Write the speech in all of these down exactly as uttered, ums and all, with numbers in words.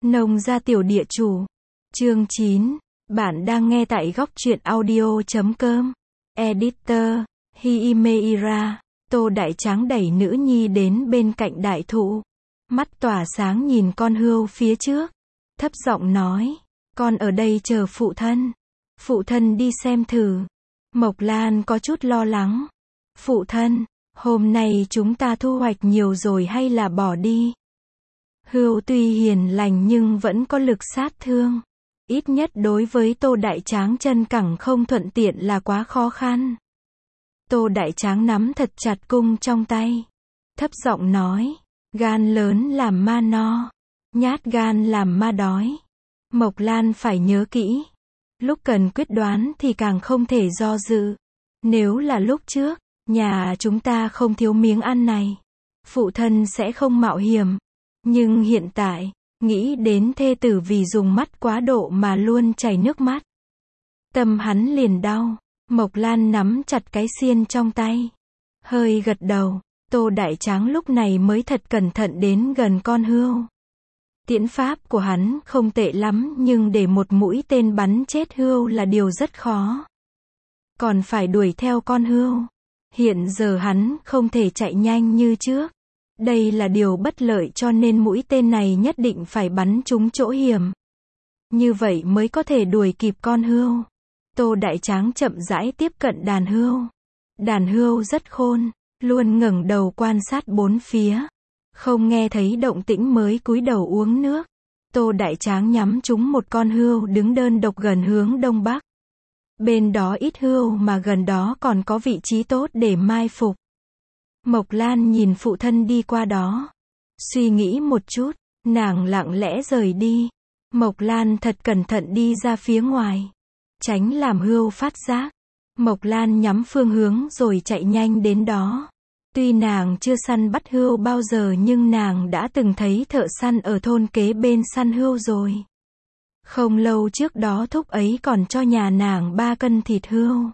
Nông gia tiểu địa chủ. Chương chín. Bạn đang nghe tại góc truyện audio chấm com. Editor, Himeira. Tô Đại Tráng đẩy nữ nhi đến bên cạnh đại thụ. Mắt tỏa sáng nhìn con hươu phía trước. Thấp giọng nói, con ở đây chờ phụ thân. Phụ thân đi xem thử. Mộc Lan có chút lo lắng. Phụ thân, hôm nay chúng ta thu hoạch nhiều rồi hay là bỏ đi? Hươu tuy hiền lành nhưng vẫn có lực sát thương. Ít nhất đối với Tô Đại Tráng chân cẳng không thuận tiện là quá khó khăn. Tô Đại Tráng nắm thật chặt cung trong tay. Thấp giọng nói, gan lớn làm ma no, nhát gan làm ma đói. Mộc Lan phải nhớ kỹ. Lúc cần quyết đoán thì càng không thể do dự. Nếu là lúc trước, nhà chúng ta không thiếu miếng ăn này. Phụ thân sẽ không mạo hiểm. Nhưng hiện tại, nghĩ đến thê tử vì dùng mắt quá độ mà luôn chảy nước mắt. Tâm hắn liền đau. Mộc Lan nắm chặt cái xiên trong tay. Hơi gật đầu. Tô Đại Tráng lúc này mới thật cẩn thận đến gần con hươu. Tiễn pháp của hắn không tệ lắm nhưng để một mũi tên bắn chết hươu là điều rất khó. Còn phải đuổi theo con hươu. Hiện giờ hắn không thể chạy nhanh như trước. Đây là điều bất lợi cho nên mũi tên này nhất định phải bắn trúng chỗ hiểm. Như vậy mới có thể đuổi kịp con hươu. Tô Đại Tráng chậm rãi tiếp cận đàn hươu. Đàn hươu rất khôn, luôn ngẩng đầu quan sát bốn phía. Không nghe thấy động tĩnh mới cúi đầu uống nước. Tô Đại Tráng nhắm trúng một con hươu đứng đơn độc gần hướng đông bắc. Bên đó ít hươu mà gần đó còn có vị trí tốt để mai phục. Mộc Lan nhìn phụ thân đi qua đó. Suy nghĩ một chút, nàng lặng lẽ rời đi. Mộc Lan thật cẩn thận đi ra phía ngoài. Tránh làm hươu phát giác. Mộc Lan nhắm phương hướng rồi chạy nhanh đến đó. Tuy nàng chưa săn bắt hươu bao giờ nhưng nàng đã từng thấy thợ săn ở thôn kế bên săn hươu rồi. Không lâu trước đó thúc ấy còn cho nhà nàng ba cân thịt hươu.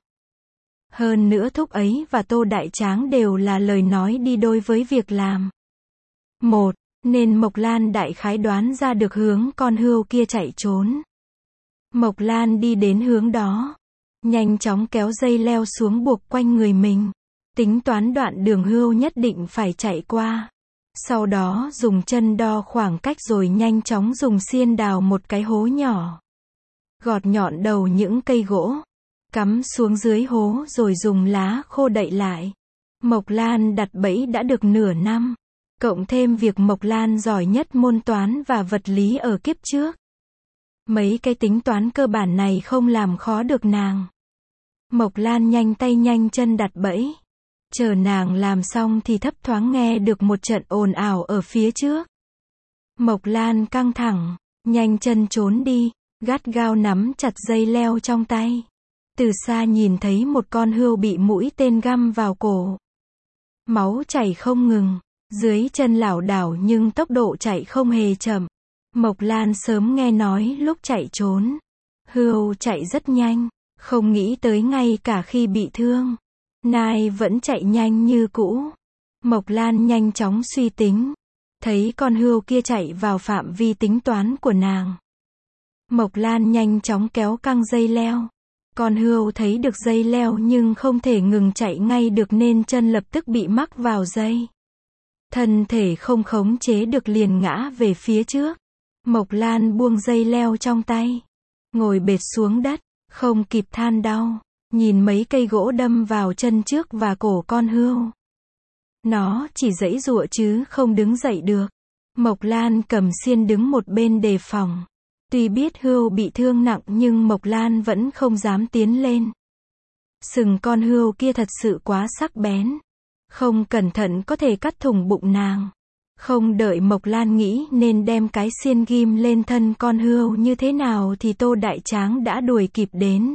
Hơn nữa thúc ấy và Tô Đại Tráng đều là lời nói đi đôi với việc làm. Một, nên Mộc Lan đại khái đoán ra được hướng con hươu kia chạy trốn. Mộc Lan đi đến hướng đó. Nhanh chóng kéo dây leo xuống buộc quanh người mình. Tính toán đoạn đường hươu nhất định phải chạy qua. Sau đó dùng chân đo khoảng cách rồi nhanh chóng dùng xiên đào một cái hố nhỏ. Gọt nhọn đầu những cây gỗ. Cắm xuống dưới hố rồi dùng lá khô đậy lại. Mộc Lan đặt bẫy đã được nửa năm. Cộng thêm việc Mộc Lan giỏi nhất môn toán và vật lý ở kiếp trước. Mấy cái tính toán cơ bản này không làm khó được nàng. Mộc Lan nhanh tay nhanh chân đặt bẫy. Chờ nàng làm xong thì thấp thoáng nghe được một trận ồn ào ở phía trước. Mộc Lan căng thẳng, nhanh chân trốn đi, gắt gao nắm chặt dây leo trong tay. Từ xa nhìn thấy một con hươu bị mũi tên găm vào cổ. Máu chảy không ngừng, dưới chân lảo đảo nhưng tốc độ chạy không hề chậm. Mộc Lan sớm nghe nói lúc chạy trốn, hươu chạy rất nhanh, không nghĩ tới ngay cả khi bị thương, nai vẫn chạy nhanh như cũ. Mộc Lan nhanh chóng suy tính, thấy con hươu kia chạy vào phạm vi tính toán của nàng. Mộc Lan nhanh chóng kéo căng dây leo. Con hươu thấy được dây leo nhưng không thể ngừng chạy ngay được nên chân lập tức bị mắc vào dây. Thân thể không khống chế được liền ngã về phía trước. Mộc Lan buông dây leo trong tay. Ngồi bệt xuống đất, không kịp than đau. Nhìn mấy cây gỗ đâm vào chân trước và cổ con hươu. Nó chỉ giãy giụa chứ không đứng dậy được. Mộc Lan cầm xiên đứng một bên đề phòng. Tuy biết hươu bị thương nặng nhưng Mộc Lan vẫn không dám tiến lên. Sừng con hươu kia thật sự quá sắc bén. Không cẩn thận có thể cắt thủng bụng nàng. Không đợi Mộc Lan nghĩ nên đem cái xiên ghim lên thân con hươu như thế nào thì Tô Đại Tráng đã đuổi kịp đến.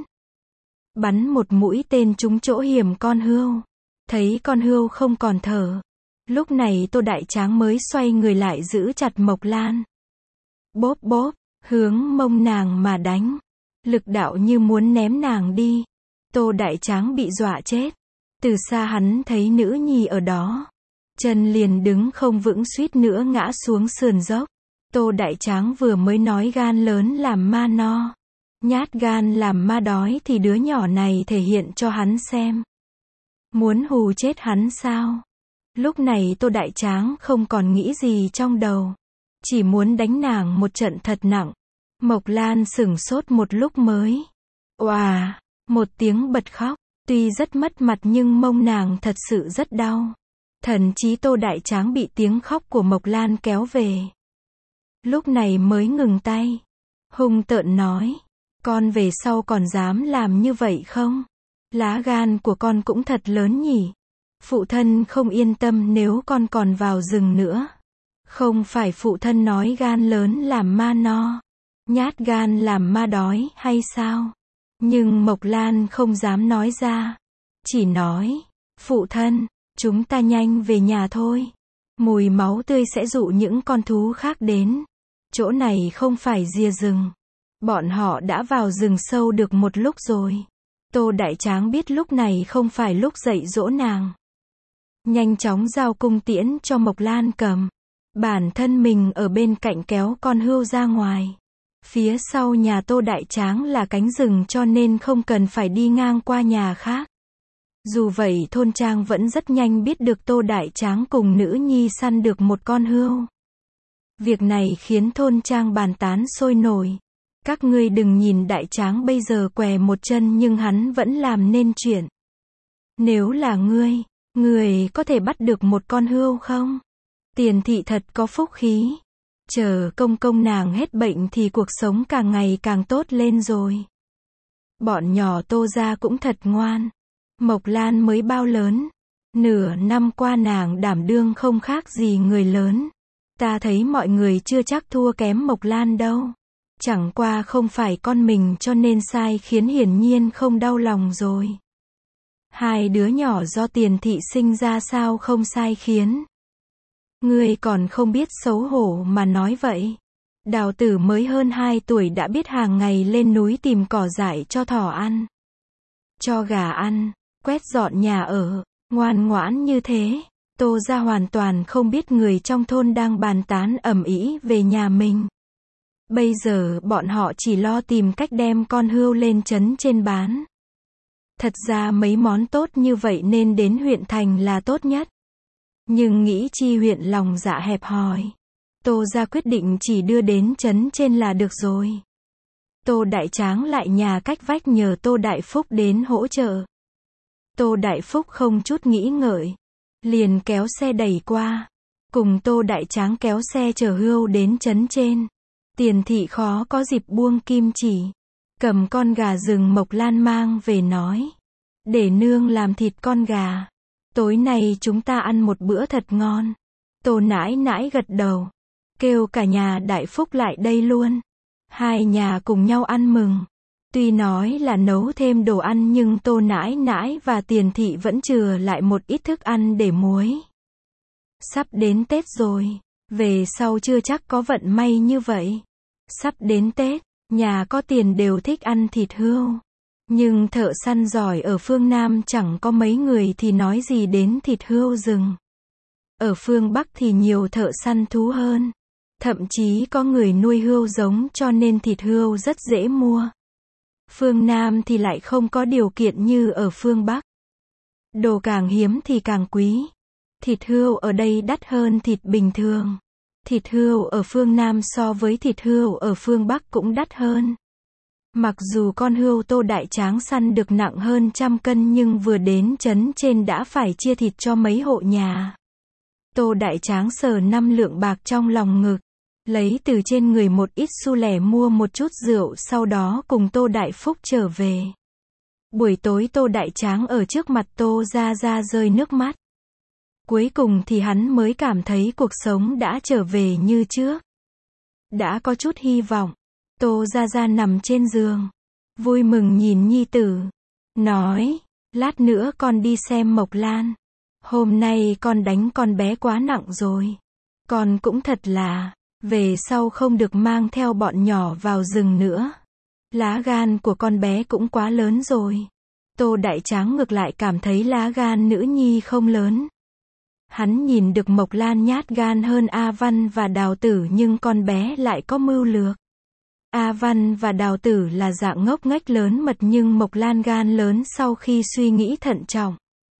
Bắn một mũi tên trúng chỗ hiểm con hươu. Thấy con hươu không còn thở. Lúc này Tô Đại Tráng mới xoay người lại giữ chặt Mộc Lan. Bóp bóp. Hướng mông nàng mà đánh. Lực đạo như muốn ném nàng đi. Tô Đại Tráng bị dọa chết. Từ xa hắn thấy nữ nhi ở đó. Chân liền đứng không vững suýt nữa ngã xuống sườn dốc. Tô Đại Tráng vừa mới nói gan lớn làm ma no, nhát gan làm ma đói thì đứa nhỏ này thể hiện cho hắn xem. Muốn hù chết hắn sao? Lúc này Tô Đại Tráng không còn nghĩ gì trong đầu, chỉ muốn đánh nàng một trận thật nặng. Mộc Lan sửng sốt một lúc mới, oà, một tiếng bật khóc, tuy rất mất mặt nhưng mông nàng thật sự rất đau. Thậm chí Tô Đại Tráng bị tiếng khóc của Mộc Lan kéo về. Lúc này mới ngừng tay, hung tợn nói, con về sau còn dám làm như vậy không? Lá gan của con cũng thật lớn nhỉ. Phụ thân không yên tâm nếu con còn vào rừng nữa. Không phải phụ thân nói gan lớn làm ma no, nhát gan làm ma đói hay sao? Nhưng Mộc Lan không dám nói ra, chỉ nói, phụ thân, chúng ta nhanh về nhà thôi. Mùi máu tươi sẽ dụ những con thú khác đến. Chỗ này không phải rìa rừng. Bọn họ đã vào rừng sâu được một lúc rồi. Tô Đại Tráng biết lúc này không phải lúc dạy dỗ nàng. Nhanh chóng giao cung tiễn cho Mộc Lan cầm. Bản thân mình ở bên cạnh kéo con hươu ra ngoài. Phía sau nhà Tô Đại Tráng là cánh rừng cho nên không cần phải đi ngang qua nhà khác. Dù vậy thôn trang vẫn rất nhanh biết được Tô Đại Tráng cùng nữ nhi săn được một con hươu. Việc này khiến thôn trang bàn tán sôi nổi. Các ngươi đừng nhìn Đại Tráng bây giờ què một chân nhưng hắn vẫn làm nên chuyện. Nếu là ngươi, ngươi có thể bắt được một con hươu không? Tiền thị thật có phúc khí. Chờ công công nàng hết bệnh thì cuộc sống càng ngày càng tốt lên rồi. Bọn nhỏ Tô gia cũng thật ngoan. Mộc Lan mới bao lớn. Nửa năm qua nàng đảm đương không khác gì người lớn. Ta thấy mọi người chưa chắc thua kém Mộc Lan đâu. Chẳng qua không phải con mình cho nên sai khiến hiển nhiên không đau lòng rồi. Hai đứa nhỏ do Tiền thị sinh ra sao không sai khiến. Ngươi còn không biết xấu hổ mà nói vậy. Đào tử mới hơn hai tuổi đã biết hàng ngày lên núi tìm cỏ dại cho thỏ ăn. Cho gà ăn, quét dọn nhà ở, ngoan ngoãn như thế. Tô gia hoàn toàn không biết người trong thôn đang bàn tán ầm ĩ về nhà mình. Bây giờ bọn họ chỉ lo tìm cách đem con hươu lên trấn trên bán. Thật ra mấy món tốt như vậy nên đến huyện thành là tốt nhất. Nhưng nghĩ chi huyện lòng dạ hẹp hòi. Tô gia quyết định chỉ đưa đến trấn trên là được rồi. Tô Đại Tráng lại nhà cách vách nhờ Tô Đại Phúc đến hỗ trợ. Tô Đại Phúc không chút nghĩ ngợi, liền kéo xe đẩy qua, cùng Tô Đại Tráng kéo xe chở hươu đến trấn trên. Tiền thị khó có dịp buông kim chỉ, cầm con gà rừng Mộc Lan mang về nói, để nương làm thịt con gà. Tối nay chúng ta ăn một bữa thật ngon. Tô nãi nãi gật đầu, kêu cả nhà Đại Phúc lại đây luôn. Hai nhà cùng nhau ăn mừng. Tuy nói là nấu thêm đồ ăn nhưng Tô nãi nãi và Tiền thị vẫn chừa lại một ít thức ăn để muối. Sắp đến Tết rồi, về sau chưa chắc có vận may như vậy. Sắp đến Tết, nhà có tiền đều thích ăn thịt hươu. Nhưng thợ săn giỏi ở phương Nam chẳng có mấy người thì nói gì đến thịt hươu rừng. Ở phương Bắc thì nhiều thợ săn thú hơn. Thậm chí có người nuôi hươu giống cho nên thịt hươu rất dễ mua. Phương Nam thì lại không có điều kiện như ở phương Bắc. Đồ càng hiếm thì càng quý. Thịt hươu ở đây đắt hơn thịt bình thường. Thịt hươu ở phương Nam so với thịt hươu ở phương Bắc cũng đắt hơn. Mặc dù con hươu Tô Đại Tráng săn được nặng hơn trăm cân nhưng vừa đến trấn trên đã phải chia thịt cho mấy hộ nhà. Tô Đại Tráng sờ năm lượng bạc trong lòng ngực, lấy từ trên người một ít xu lẻ mua một chút rượu sau đó cùng Tô Đại Phúc trở về. Buổi tối Tô Đại Tráng ở trước mặt Tô Gia Gia rơi nước mắt. Cuối cùng thì hắn mới cảm thấy cuộc sống đã trở về như trước. Đã có chút hy vọng. Tô Gia Gia nằm trên giường, vui mừng nhìn nhi tử, nói, lát nữa con đi xem Mộc Lan. Hôm nay con đánh con bé quá nặng rồi. Con cũng thật là, về sau không được mang theo bọn nhỏ vào rừng nữa. Lá gan của con bé cũng quá lớn rồi. Tô Đại Tráng ngược lại cảm thấy lá gan nữ nhi không lớn. Hắn nhìn được Mộc Lan nhát gan hơn A Văn và Đào Tử nhưng con bé lại có mưu lược. A Văn và Đào Tử là dạng ngốc nghếch lớn mật nhưng Mộc Lan gan lớn sau khi suy nghĩ thận trọng.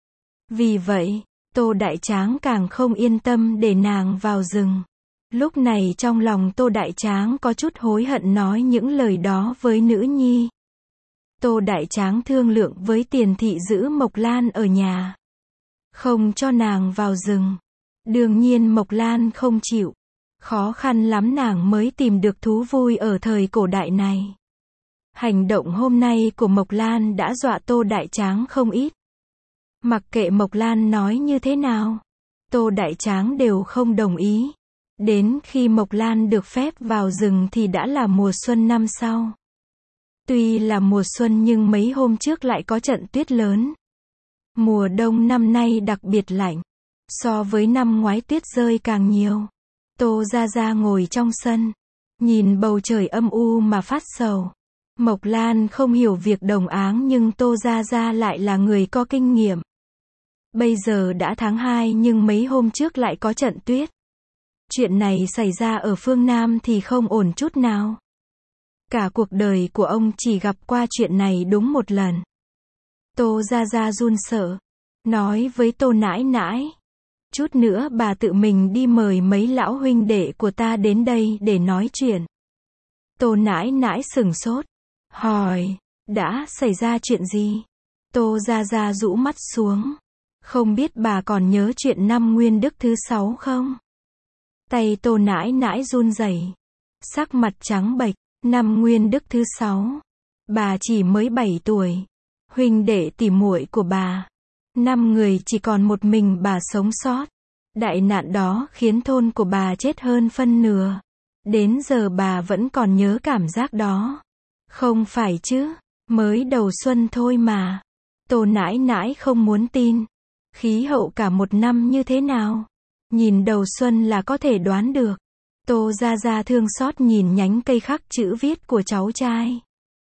Vì vậy, Tô Đại Tráng càng không yên tâm để nàng vào rừng. Lúc này trong lòng Tô Đại Tráng có chút hối hận nói những lời đó với nữ nhi. Tô Đại Tráng thương lượng với Tiền Thị giữ Mộc Lan ở nhà, không cho nàng vào rừng. Đương nhiên Mộc Lan không chịu. Khó khăn lắm nàng mới tìm được thú vui ở thời cổ đại này. Hành động hôm nay của Mộc Lan đã dọa Tô Đại Tráng không ít. Mặc kệ Mộc Lan nói như thế nào, Tô Đại Tráng đều không đồng ý. Đến khi Mộc Lan được phép vào rừng thì đã là mùa xuân năm sau. Tuy là mùa xuân nhưng mấy hôm trước lại có trận tuyết lớn. Mùa đông năm nay đặc biệt lạnh. So với năm ngoái tuyết rơi càng nhiều. Tô Gia Gia ngồi trong sân, nhìn bầu trời âm u mà phát sầu. Mộc Lan không hiểu việc đồng áng nhưng Tô Gia Gia lại là người có kinh nghiệm. Bây giờ đã tháng hai nhưng mấy hôm trước lại có trận tuyết. Chuyện này xảy ra ở phương Nam thì không ổn chút nào. Cả cuộc đời của ông chỉ gặp qua chuyện này đúng một lần. Tô Gia Gia run sợ, nói với Tô nãi nãi. Chút nữa bà tự mình đi mời mấy lão huynh đệ của ta đến đây để nói chuyện. Tô nãi nãi sửng sốt, hỏi, đã xảy ra chuyện gì? Tô Gia Gia rũ mắt xuống. Không biết bà còn nhớ chuyện năm Nguyên Đức thứ sáu không? Tay Tô nãi nãi run rẩy, sắc mặt trắng bệch. Năm Nguyên Đức thứ sáu, bà chỉ mới bảy tuổi. Huynh đệ tỉ muội của bà, năm người chỉ còn một mình bà sống sót. Đại nạn đó khiến thôn của bà chết hơn phân nửa. Đến giờ bà vẫn còn nhớ cảm giác đó. Không phải chứ, mới đầu xuân thôi mà. Tô nãi nãi không muốn tin. Khí hậu cả một năm như thế nào? Nhìn đầu xuân là có thể đoán được. Tô Gia Gia thương xót nhìn nhánh cây khắc chữ viết của cháu trai.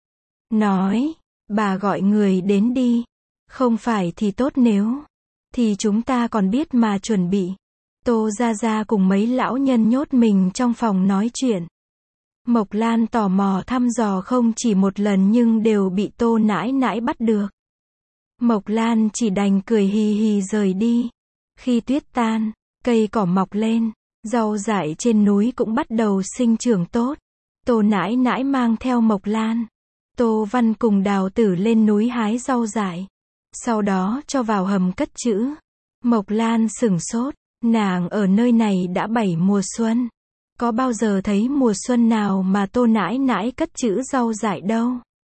Nói, bà gọi người đến đi. Không phải thì tốt nếu. Thì chúng ta còn biết mà chuẩn bị. Tô Gia Gia cùng mấy lão nhân nhốt mình trong phòng nói chuyện. Mộc Lan tò mò thăm dò không chỉ một lần nhưng đều bị Tô nãi nãi bắt được. Mộc Lan chỉ đành cười hì hì rời đi. Khi tuyết tan, cây cỏ mọc lên. Rau dại trên núi cũng bắt đầu sinh trưởng tốt. Tô nãi nãi mang theo Mộc Lan, Tô Văn cùng Đào Tử lên núi hái rau dại. Sau đó cho vào hầm cất trữ. Mộc Lan sửng sốt. Nàng ở nơi này đã bảy mùa xuân. Có bao giờ thấy mùa xuân nào mà Tô nãi nãi cất trữ rau dại đâu.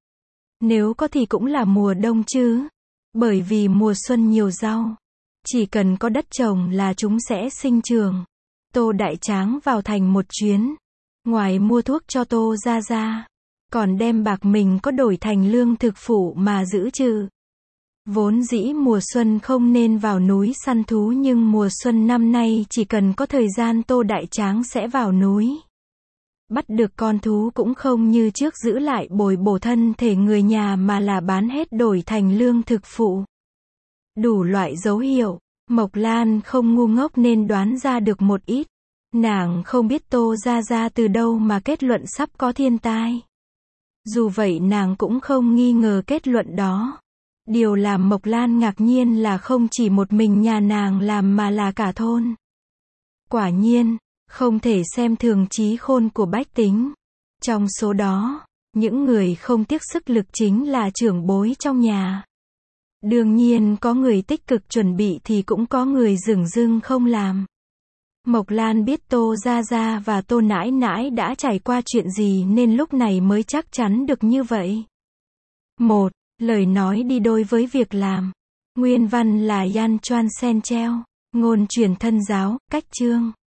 Nếu có thì cũng là mùa đông chứ. Bởi vì mùa xuân nhiều rau. Chỉ cần có đất trồng là chúng sẽ sinh trưởng. Tô Đại Tráng vào thành một chuyến. Ngoài mua thuốc cho Tô Gia Gia, còn đem bạc mình có đổi thành lương thực phụ mà giữ trữ. Vốn dĩ mùa xuân không nên vào núi săn thú nhưng mùa xuân năm nay chỉ cần có thời gian Tô Đại Tráng sẽ vào núi. Bắt được con thú cũng không như trước giữ lại bồi bổ thân thể người nhà mà là bán hết đổi thành lương thực phụ. Đủ loại dấu hiệu. Mộc Lan không ngu ngốc nên đoán ra được một ít. Nàng không biết Tô Gia Gia từ đâu mà kết luận sắp có thiên tai. Dù vậy nàng cũng không nghi ngờ kết luận đó. Điều làm Mộc Lan ngạc nhiên là không chỉ một mình nhà nàng làm mà là cả thôn. Quả nhiên, không thể xem thường trí khôn của bách tính. Trong số đó, những người không tiếc sức lực chính là trưởng bối trong nhà. Đương nhiên có người tích cực chuẩn bị thì cũng có người dửng dưng không làm. Mộc Lan biết Tô Gia Gia và Tô nãi nãi đã trải qua chuyện gì nên lúc này mới chắc chắn được như vậy. một. Lời nói đi đôi với việc làm. Nguyên văn là Yan Chuan Sen Treo. Ngôn truyền thân giáo, cách chương.